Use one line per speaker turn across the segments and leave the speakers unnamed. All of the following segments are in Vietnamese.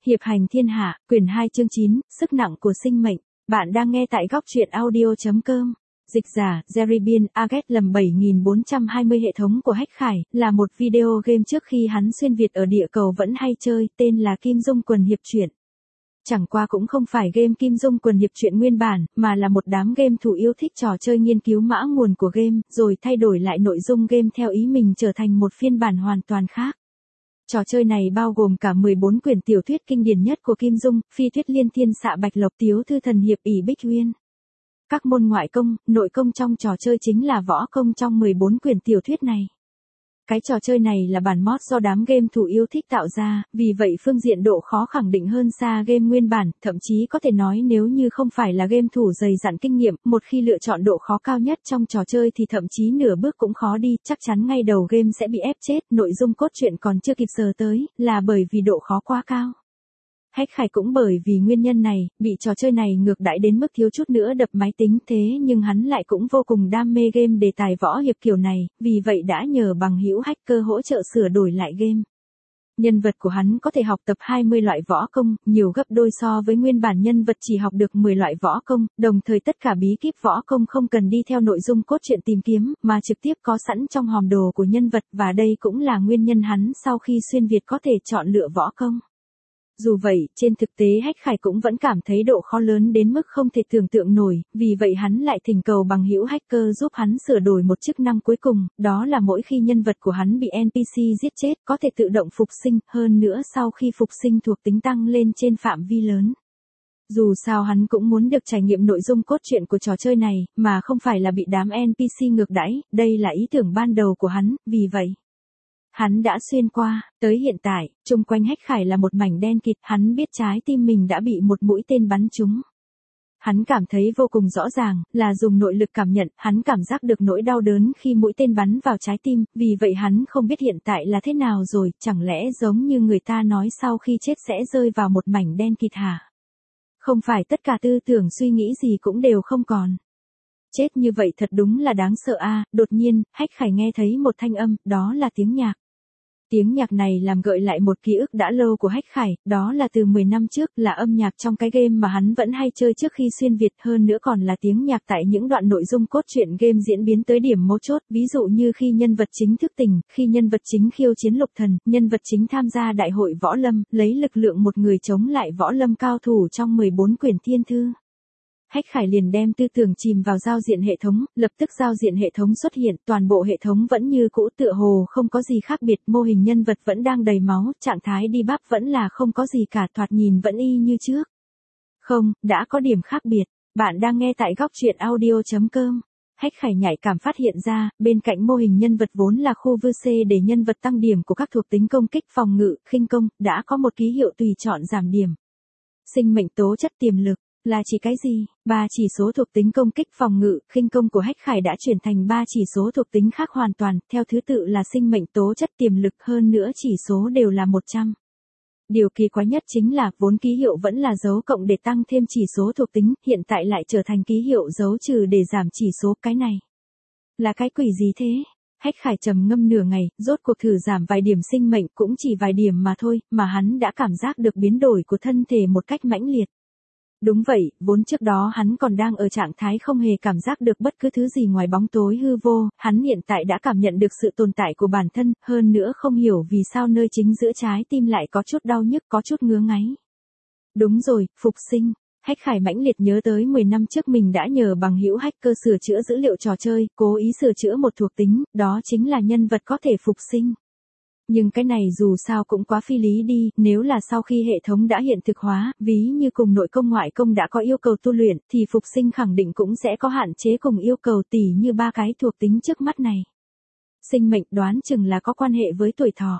Hiệp hành thiên hạ, quyển 2 chương 9, sức nặng của sinh mệnh. Bạn đang nghe tại góc truyện audio.com. Dịch giả, Jerry Bean, Aget lầm 7420 hệ thống của Hách Khải, là một video game trước khi hắn xuyên Việt ở địa cầu vẫn hay chơi, tên là Kim Dung Quần Hiệp Truyện. Chẳng qua cũng không phải game Kim Dung Quần Hiệp Truyện nguyên bản, mà là một đám game thủ yêu thích trò chơi nghiên cứu mã nguồn của game, rồi thay đổi lại nội dung game theo ý mình trở thành một phiên bản hoàn toàn khác. Trò chơi này bao gồm cả 14 quyển tiểu thuyết kinh điển nhất của Kim Dung, Phi Thuyết Liên Thiên Xạ Bạch Lộc Tiếu Thư Thần Hiệp ỷ Bích Uyên. Các môn ngoại công, nội công trong trò chơi chính là võ công trong 14 quyển tiểu thuyết này. Cái trò chơi này là bản mod do đám game thủ yêu thích tạo ra, vì vậy phương diện độ khó khẳng định hơn xa game nguyên bản, thậm chí có thể nói nếu như không phải là game thủ dày dặn kinh nghiệm, một khi lựa chọn độ khó cao nhất trong trò chơi thì thậm chí nửa bước cũng khó đi, chắc chắn ngay đầu game sẽ bị ép chết, nội dung cốt truyện còn chưa kịp sờ tới, là bởi vì độ khó quá cao. Hách Khải cũng bởi vì nguyên nhân này, bị trò chơi này ngược đãi đến mức thiếu chút nữa đập máy tính, thế nhưng hắn lại cũng vô cùng đam mê game đề tài võ hiệp kiểu này, vì vậy đã nhờ bằng hữu hacker hỗ trợ sửa đổi lại game. Nhân vật của hắn có thể học tập 20 loại võ công, nhiều gấp đôi so với nguyên bản nhân vật chỉ học được 10 loại võ công, đồng thời tất cả bí kíp võ công không cần đi theo nội dung cốt truyện tìm kiếm, mà trực tiếp có sẵn trong hòm đồ của nhân vật, và đây cũng là nguyên nhân hắn sau khi xuyên Việt có thể chọn lựa võ công. Dù vậy, trên thực tế Hách Khải cũng vẫn cảm thấy độ khó lớn đến mức không thể tưởng tượng nổi, vì vậy hắn lại thỉnh cầu bằng hữu hacker giúp hắn sửa đổi một chức năng cuối cùng, đó là mỗi khi nhân vật của hắn bị NPC giết chết, có thể tự động phục sinh, hơn nữa sau khi phục sinh thuộc tính tăng lên trên phạm vi lớn. Dù sao hắn cũng muốn được trải nghiệm nội dung cốt truyện của trò chơi này, mà không phải là bị đám NPC ngược đãi, đây là ý tưởng ban đầu của hắn, vì vậy hắn đã xuyên qua, tới hiện tại, chung quanh Hách Khải là một mảnh đen kịt, hắn biết trái tim mình đã bị một mũi tên bắn trúng. Hắn cảm thấy vô cùng rõ ràng, là dùng nội lực cảm nhận, hắn cảm giác được nỗi đau đớn khi mũi tên bắn vào trái tim, vì vậy hắn không biết hiện tại là thế nào rồi, chẳng lẽ giống như người ta nói sau khi chết sẽ rơi vào một mảnh đen kịt hả? Không phải tất cả tư tưởng suy nghĩ gì cũng đều không còn. Chết như vậy thật đúng là đáng sợ a. Đột nhiên, Hách Khải nghe thấy một thanh âm, đó là tiếng nhạc. Tiếng nhạc này làm gợi lại một ký ức đã lâu của Hách Khải, đó là từ 10 năm trước, là âm nhạc trong cái game mà hắn vẫn hay chơi trước khi xuyên Việt, hơn nữa còn là tiếng nhạc tại những đoạn nội dung cốt truyện game diễn biến tới điểm mấu chốt, ví dụ như khi nhân vật chính thức tỉnh, khi nhân vật chính khiêu chiến lục thần, nhân vật chính tham gia đại hội võ lâm, lấy lực lượng một người chống lại võ lâm cao thủ trong 14 quyển thiên thư. Hách Khải liền đem tư tưởng chìm vào giao diện hệ thống, lập tức giao diện hệ thống xuất hiện, toàn bộ hệ thống vẫn như cũ, tựa hồ không có gì khác biệt, mô hình nhân vật vẫn đang đầy máu, trạng thái đi bắp vẫn là không có gì cả, thoạt nhìn vẫn y như trước. Không, đã có điểm khác biệt. Bạn đang nghe tại góc truyện audio.com. Hách Khải nhạy cảm phát hiện ra, bên cạnh mô hình nhân vật vốn là khu vư C để nhân vật tăng điểm của các thuộc tính công kích, phòng ngự, khinh công, đã có một ký hiệu tùy chọn giảm điểm. Sinh mệnh tố chất tiềm lực. Là chỉ cái gì? 3 chỉ số thuộc tính công kích, phòng ngự, khinh công của Hách Khải đã chuyển thành 3 chỉ số thuộc tính khác hoàn toàn, theo thứ tự là sinh mệnh tố chất tiềm lực, hơn nữa chỉ số đều là 100. Điều kỳ quái nhất chính là, vốn ký hiệu vẫn là dấu cộng để tăng thêm chỉ số thuộc tính, hiện tại lại trở thành ký hiệu dấu trừ để giảm chỉ số, cái này là cái quỷ gì thế? Hách Khải trầm ngâm nửa ngày, rốt cuộc thử giảm vài điểm sinh mệnh, cũng chỉ vài điểm mà thôi, mà hắn đã cảm giác được biến đổi của thân thể một cách mãnh liệt. Đúng vậy, vốn trước đó hắn còn đang ở trạng thái không hề cảm giác được bất cứ thứ gì ngoài bóng tối hư vô, hắn hiện tại đã cảm nhận được sự tồn tại của bản thân, hơn nữa không hiểu vì sao nơi chính giữa trái tim lại có chút đau nhức, có chút ngứa ngáy. Đúng rồi, phục sinh. Hách Khải mãnh liệt nhớ tới 10 năm trước mình đã nhờ bằng hữu hacker sửa chữa dữ liệu trò chơi, cố ý sửa chữa một thuộc tính, đó chính là nhân vật có thể phục sinh. Nhưng cái này dù sao cũng quá phi lý đi, nếu là sau khi hệ thống đã hiện thực hóa, ví như cùng nội công ngoại công đã có yêu cầu tu luyện, thì phục sinh khẳng định cũng sẽ có hạn chế cùng yêu cầu, tỉ như 3 cái thuộc tính trước mắt này. Sinh mệnh đoán chừng là có quan hệ với tuổi thọ.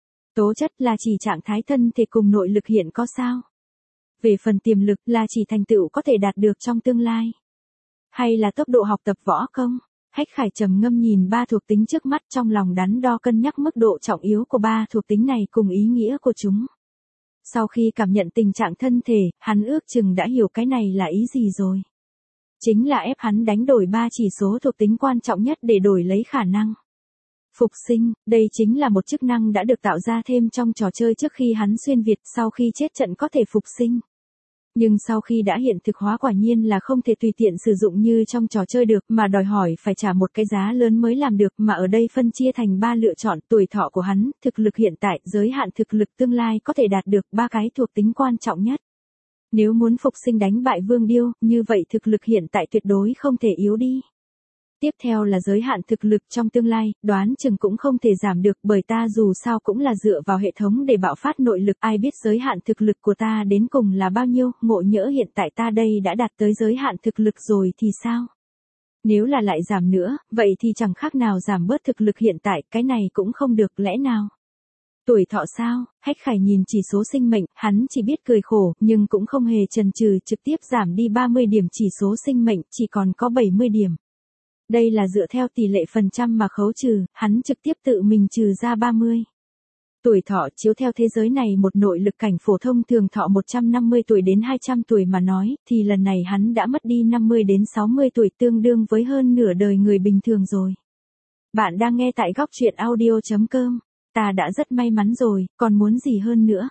Tố chất là chỉ trạng thái thân thể cùng nội lực hiện có sao. Về phần tiềm lực là chỉ thành tựu có thể đạt được trong tương lai. Hay là tốc độ học tập võ công. Hách Khải trầm ngâm nhìn 3 thuộc tính trước mắt, trong lòng đắn đo cân nhắc mức độ trọng yếu của 3 thuộc tính này cùng ý nghĩa của chúng. Sau khi cảm nhận tình trạng thân thể, hắn ước chừng đã hiểu cái này là ý gì rồi. Chính là ép hắn đánh đổi 3 chỉ số thuộc tính quan trọng nhất để đổi lấy khả năng. Phục sinh, đây chính là một chức năng đã được tạo ra thêm trong trò chơi trước khi hắn xuyên Việt, sau khi chết trận có thể phục sinh. Nhưng sau khi đã hiện thực hóa quả nhiên là không thể tùy tiện sử dụng như trong trò chơi được, mà đòi hỏi phải trả một cái giá lớn mới làm được, mà ở đây phân chia thành 3 lựa chọn: tuổi thọ của hắn, thực lực hiện tại, giới hạn thực lực tương lai có thể đạt được, 3 cái thuộc tính quan trọng nhất. Nếu muốn phục sinh đánh bại Vương Điêu, như vậy thực lực hiện tại tuyệt đối không thể yếu đi. Tiếp theo là giới hạn thực lực trong tương lai, đoán chừng cũng không thể giảm được, bởi ta dù sao cũng là dựa vào hệ thống để bạo phát nội lực, ai biết giới hạn thực lực của ta đến cùng là bao nhiêu, ngộ nhỡ hiện tại ta đây đã đạt tới giới hạn thực lực rồi thì sao? Nếu là lại giảm nữa, vậy thì chẳng khác nào giảm bớt thực lực hiện tại, cái này cũng không được, lẽ nào? Tuổi thọ sao? Hách Khải nhìn chỉ số sinh mệnh, hắn chỉ biết cười khổ, nhưng cũng không hề chần chừ, trực tiếp giảm đi 30 điểm chỉ số sinh mệnh, chỉ còn có 70 điểm. Đây là dựa theo tỷ lệ phần trăm mà khấu trừ, hắn trực tiếp tự mình trừ ra 30. Tuổi thọ chiếu theo thế giới này một nội lực cảnh phổ thông thường thọ 150 tuổi đến 200 tuổi mà nói, thì lần này hắn đã mất đi 50 đến 60 tuổi, tương đương với hơn nửa đời người bình thường rồi. Bạn đang nghe tại góc truyện audio.com. Ta đã rất may mắn rồi, còn muốn gì hơn nữa?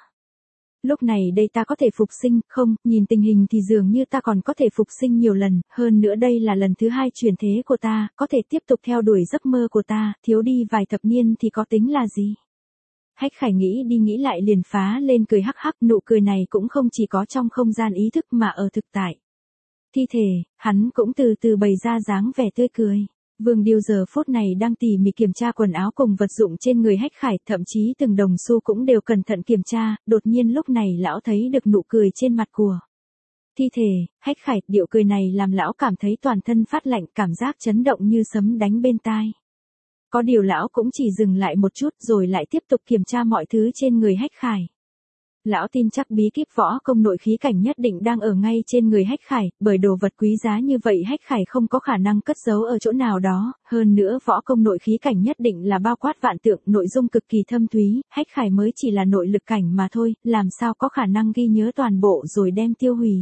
Lúc này đây ta có thể phục sinh, không, nhìn tình hình thì dường như ta còn có thể phục sinh nhiều lần, hơn nữa đây là lần thứ 2 chuyển thế của ta, có thể tiếp tục theo đuổi giấc mơ của ta, thiếu đi vài thập niên thì có tính là gì? Hách Khải nghĩ đi nghĩ lại liền phá lên cười hắc hắc, nụ cười này cũng không chỉ có trong không gian ý thức mà ở thực tại. Thi thể, hắn cũng từ từ bày ra dáng vẻ tươi cười. Vương Điêu giờ phút này đang tỉ mỉ kiểm tra quần áo cùng vật dụng trên người Hách Khải, thậm chí từng đồng xu cũng đều cẩn thận kiểm tra, đột nhiên lúc này lão thấy được nụ cười trên mặt của thi thể, Hách Khải, điệu cười này làm lão cảm thấy toàn thân phát lạnh, cảm giác chấn động như sấm đánh bên tai. Có điều lão cũng chỉ dừng lại một chút rồi lại tiếp tục kiểm tra mọi thứ trên người Hách Khải. Lão tin chắc bí kíp võ công nội khí cảnh nhất định đang ở ngay trên người Hách Khải, bởi đồ vật quý giá như vậy Hách Khải không có khả năng cất giấu ở chỗ nào đó, hơn nữa võ công nội khí cảnh nhất định là bao quát vạn tượng, nội dung cực kỳ thâm thúy, Hách Khải mới chỉ là nội lực cảnh mà thôi, làm sao có khả năng ghi nhớ toàn bộ rồi đem tiêu hủy.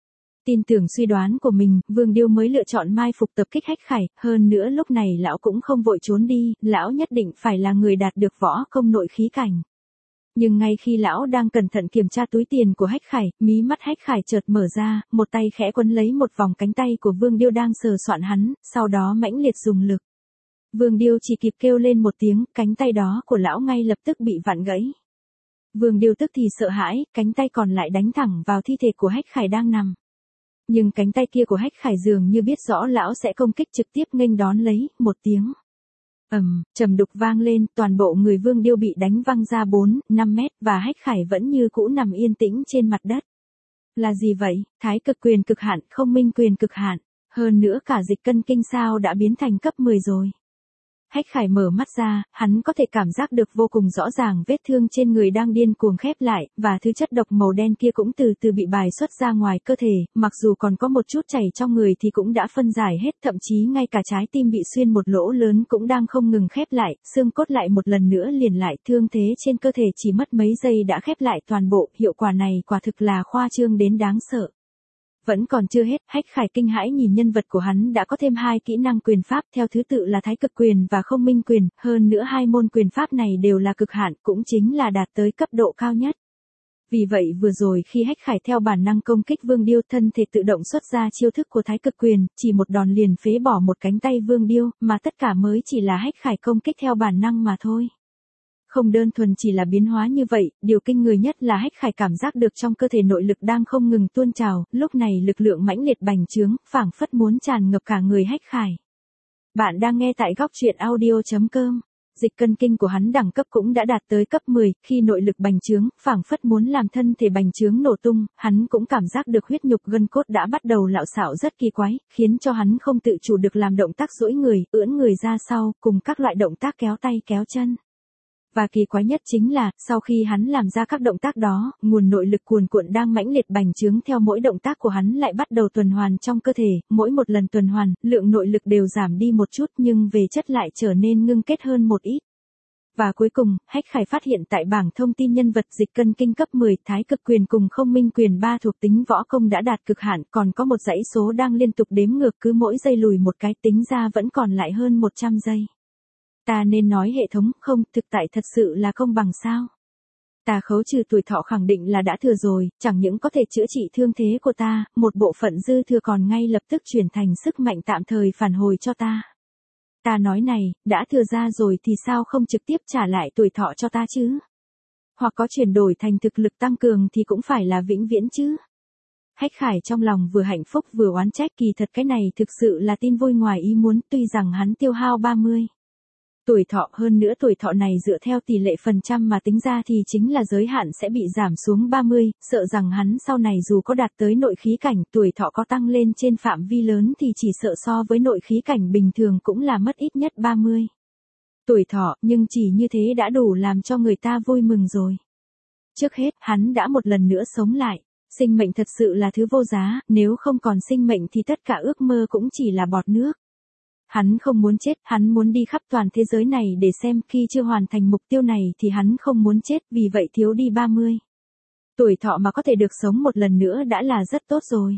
Tin tưởng suy đoán của mình, Vương Điêu mới lựa chọn mai phục tập kích Hách Khải, hơn nữa lúc này lão cũng không vội trốn đi, lão nhất định phải là người đạt được võ công nội khí cảnh. Nhưng ngay khi lão đang cẩn thận kiểm tra túi tiền của Hách Khải, mí mắt Hách Khải chợt mở ra, một tay khẽ quấn lấy một vòng cánh tay của Vương Điêu đang sờ soạn hắn, sau đó mãnh liệt dùng lực. Vương Điêu chỉ kịp kêu lên một tiếng, cánh tay đó của lão ngay lập tức bị vặn gãy. Vương Điêu tức thì sợ hãi, cánh tay còn lại đánh thẳng vào thi thể của Hách Khải đang nằm. Nhưng cánh tay kia của Hách Khải dường như biết rõ lão sẽ công kích trực tiếp nghênh đón lấy, một tiếng trầm đục vang lên, toàn bộ người Vương Điêu bị đánh văng ra 4-5 mét, và Hách Khải vẫn như cũ nằm yên tĩnh trên mặt đất. Là gì vậy? Thái cực quyền cực hạn, không minh quyền cực hạn, hơn nữa cả dịch cân kinh sao đã biến thành cấp 10 rồi. Hách Khải mở mắt ra, hắn có thể cảm giác được vô cùng rõ ràng vết thương trên người đang điên cuồng khép lại, và thứ chất độc màu đen kia cũng từ từ bị bài xuất ra ngoài cơ thể, mặc dù còn có một chút chảy trong người thì cũng đã phân giải hết, thậm chí ngay cả trái tim bị xuyên một lỗ lớn cũng đang không ngừng khép lại, xương cốt lại một lần nữa liền lại, thương thế trên cơ thể chỉ mất mấy giây đã khép lại toàn bộ, hiệu quả này quả thực là khoa trương đến đáng sợ. Vẫn còn chưa hết, Hách Khải kinh hãi nhìn nhân vật của hắn đã có thêm 2 kỹ năng quyền pháp theo thứ tự là thái cực quyền và không minh quyền, hơn nữa 2 môn quyền pháp này đều là cực hạn, cũng chính là đạt tới cấp độ cao nhất. Vì vậy vừa rồi khi Hách Khải theo bản năng công kích Vương Điêu, thân thể tự động xuất ra chiêu thức của thái cực quyền, chỉ một đòn liền phế bỏ một cánh tay Vương Điêu, mà tất cả mới chỉ là Hách Khải công kích theo bản năng mà thôi. Không đơn thuần chỉ là biến hóa như vậy, điều kinh người nhất là Hách Khải cảm giác được trong cơ thể nội lực đang không ngừng tuôn trào, lúc này lực lượng mãnh liệt bành trướng, phảng phất muốn tràn ngập cả người Hách Khải. Bạn đang nghe tại góc truyện audio.com. Dịch cân kinh của hắn đẳng cấp cũng đã đạt tới cấp 10, khi nội lực bành trướng, phảng phất muốn làm thân thể bành trướng nổ tung, hắn cũng cảm giác được huyết nhục gân cốt đã bắt đầu lạo xạo rất kỳ quái, khiến cho hắn không tự chủ được làm động tác duỗi người, ưỡn người ra sau, cùng các loại động tác kéo tay kéo chân. Và kỳ quái nhất chính là, sau khi hắn làm ra các động tác đó, nguồn nội lực cuồn cuộn đang mãnh liệt bành trướng theo mỗi động tác của hắn lại bắt đầu tuần hoàn trong cơ thể, mỗi một lần tuần hoàn, lượng nội lực đều giảm đi một chút nhưng về chất lại trở nên ngưng kết hơn một ít. Và cuối cùng, Hách Khải phát hiện tại bảng thông tin nhân vật dịch cân kinh cấp 10, thái cực quyền cùng không minh quyền 3 thuộc tính võ công đã đạt cực hạn, còn có một dãy số đang liên tục đếm ngược, cứ mỗi giây lùi một cái, tính ra vẫn còn lại hơn 100 giây. Ta nên nói hệ thống, không, thực tại thật sự là công bằng sao? Ta khấu trừ tuổi thọ khẳng định là đã thừa rồi, chẳng những có thể chữa trị thương thế của ta, một bộ phận dư thừa còn ngay lập tức chuyển thành sức mạnh tạm thời phản hồi cho ta. Ta nói này, đã thừa ra rồi thì sao không trực tiếp trả lại tuổi thọ cho ta chứ? Hoặc có chuyển đổi thành thực lực tăng cường thì cũng phải là vĩnh viễn chứ. Hách Khải trong lòng vừa hạnh phúc vừa oán trách, kỳ thật cái này thực sự là tin vui ngoài ý muốn, tuy rằng hắn tiêu hao 30 tuổi thọ, hơn nữa tuổi thọ này dựa theo tỷ lệ phần trăm mà tính ra thì chính là giới hạn sẽ bị giảm xuống 30, sợ rằng hắn sau này dù có đạt tới nội khí cảnh, tuổi thọ có tăng lên trên phạm vi lớn thì chỉ sợ so với nội khí cảnh bình thường cũng là mất ít nhất 30 tuổi thọ, nhưng chỉ như thế đã đủ làm cho người ta vui mừng rồi. Trước hết, hắn đã một lần nữa sống lại. Sinh mệnh thật sự là thứ vô giá, nếu không còn sinh mệnh thì tất cả ước mơ cũng chỉ là bọt nước. Hắn không muốn chết, hắn muốn đi khắp toàn thế giới này để xem, khi chưa hoàn thành mục tiêu này thì hắn không muốn chết, vì vậy thiếu đi 30 tuổi thọ mà có thể được sống một lần nữa đã là rất tốt rồi.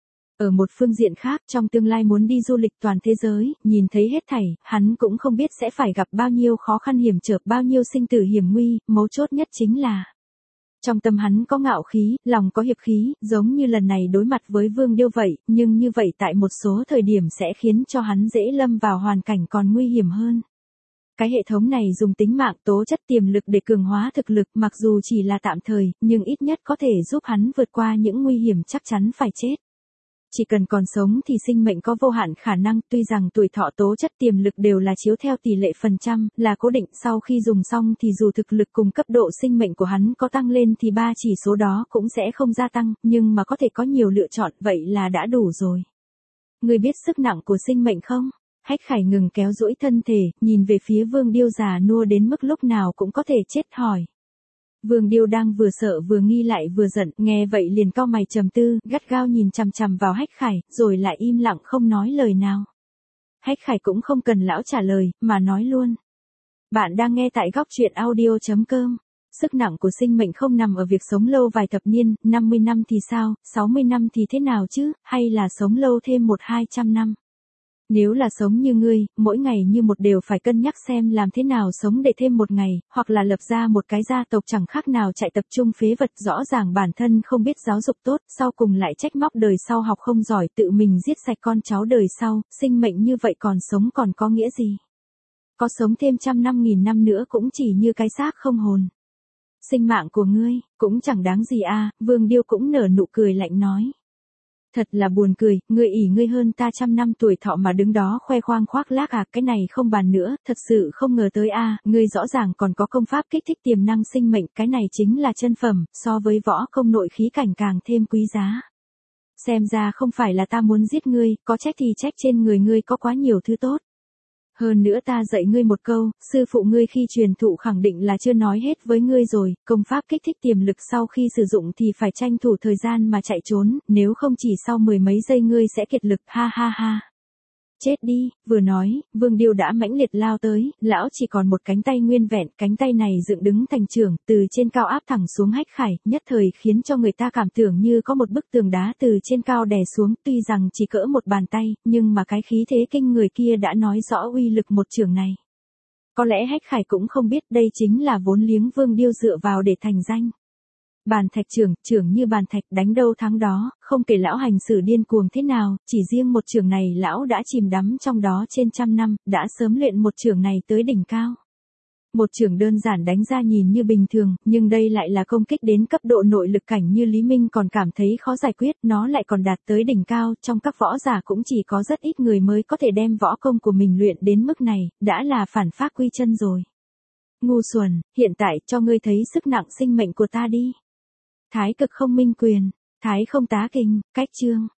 Ở một phương diện khác, trong tương lai muốn đi du lịch toàn thế giới, nhìn thấy hết thảy, hắn cũng không biết sẽ phải gặp bao nhiêu khó khăn hiểm trở, bao nhiêu sinh tử hiểm nguy, mấu chốt nhất chính là trong tâm hắn có ngạo khí, lòng có hiệp khí, giống như lần này đối mặt với Vương Điêu vậy, nhưng như vậy tại một số thời điểm sẽ khiến cho hắn dễ lâm vào hoàn cảnh còn nguy hiểm hơn. Cái hệ thống này dùng tính mạng, tố chất, tiềm lực để cường hóa thực lực, mặc dù chỉ là tạm thời, nhưng ít nhất có thể giúp hắn vượt qua những nguy hiểm chắc chắn phải chết. Chỉ cần còn sống thì sinh mệnh có vô hạn khả năng, tuy rằng tuổi thọ, tố chất, tiềm lực đều là chiếu theo tỷ lệ phần trăm, là cố định, sau khi dùng xong thì dù thực lực cùng cấp độ sinh mệnh của hắn có tăng lên thì ba chỉ số đó cũng sẽ không gia tăng, nhưng mà có thể có nhiều lựa chọn, vậy là đã đủ rồi. Ngươi biết sức nặng của sinh mệnh không? Hách Khải ngừng kéo duỗi thân thể, nhìn về phía Vương Điêu già nua đến mức lúc nào cũng có thể chết, hỏi. Vương Điêu đang vừa sợ vừa nghi lại vừa giận, nghe vậy liền cau mày trầm tư, gắt gao nhìn chằm chằm vào Hách Khải, rồi lại im lặng không nói lời nào. Hách Khải cũng không cần lão trả lời, mà nói luôn. Bạn đang nghe tại góc truyện audio.com. Sức nặng của sinh mệnh không nằm ở việc sống lâu vài thập niên, 50 năm thì sao, 60 năm thì thế nào chứ, hay là sống lâu thêm 100-200 năm. Nếu là sống như ngươi, mỗi ngày như một đều phải cân nhắc xem làm thế nào sống để thêm một ngày, hoặc là lập ra một cái gia tộc chẳng khác nào chạy tập trung phế vật, rõ ràng bản thân không biết giáo dục tốt, sau cùng lại trách móc đời sau học không giỏi, tự mình giết sạch con cháu đời sau, sinh mệnh như vậy còn sống còn có nghĩa gì? Có sống thêm 100-1000 năm nữa cũng chỉ như cái xác không hồn. Sinh mạng của ngươi, cũng chẳng đáng gì à, Vương Điêu cũng nở nụ cười lạnh nói. Thật là buồn cười, ngươi ỷ ngươi hơn ta 100 năm tuổi thọ mà đứng đó khoe khoang khoác lác à, cái này không bàn nữa, thật sự không ngờ tới a, ngươi rõ ràng còn có công pháp kích thích tiềm năng sinh mệnh, cái này chính là chân phẩm, so với võ công nội khí cảnh càng thêm quý giá. Xem ra không phải là ta muốn giết ngươi, có trách thì trách trên người ngươi có quá nhiều thứ tốt. Hơn nữa ta dạy ngươi một câu, sư phụ ngươi khi truyền thụ khẳng định là chưa nói hết với ngươi rồi, công pháp kích thích tiềm lực sau khi sử dụng thì phải tranh thủ thời gian mà chạy trốn, nếu không chỉ sau 10 mấy giây ngươi sẽ kiệt lực, ha ha ha. Chết đi, vừa nói, Vương Điêu đã mãnh liệt lao tới, lão chỉ còn một cánh tay nguyên vẹn, cánh tay này dựng đứng thành chưởng, từ trên cao áp thẳng xuống Hách Khải, nhất thời khiến cho người ta cảm tưởng như có một bức tường đá từ trên cao đè xuống, tuy rằng chỉ cỡ một bàn tay, nhưng mà cái khí thế kinh người kia đã nói rõ uy lực một chưởng này. Có lẽ Hách Khải cũng không biết đây chính là vốn liếng Vương Điêu dựa vào để thành danh. Bàn thạch chưởng như bàn thạch, đánh đâu thắng đó, không kể lão hành xử điên cuồng thế nào, chỉ riêng một chưởng này lão đã chìm đắm trong đó trên 100 năm, đã sớm luyện một chưởng này tới đỉnh cao. Một chưởng đơn giản đánh ra nhìn như bình thường, nhưng đây lại là công kích đến cấp độ nội lực cảnh như Lý Minh còn cảm thấy khó giải quyết, nó lại còn đạt tới đỉnh cao, trong các võ giả cũng chỉ có rất ít người mới có thể đem võ công của mình luyện đến mức này, đã là phản phác quy chân rồi. Ngu xuẩn, hiện tại cho ngươi thấy sức nặng sinh mệnh của ta đi. Thái cực không minh quyền, thái không tá kinh, cách chương.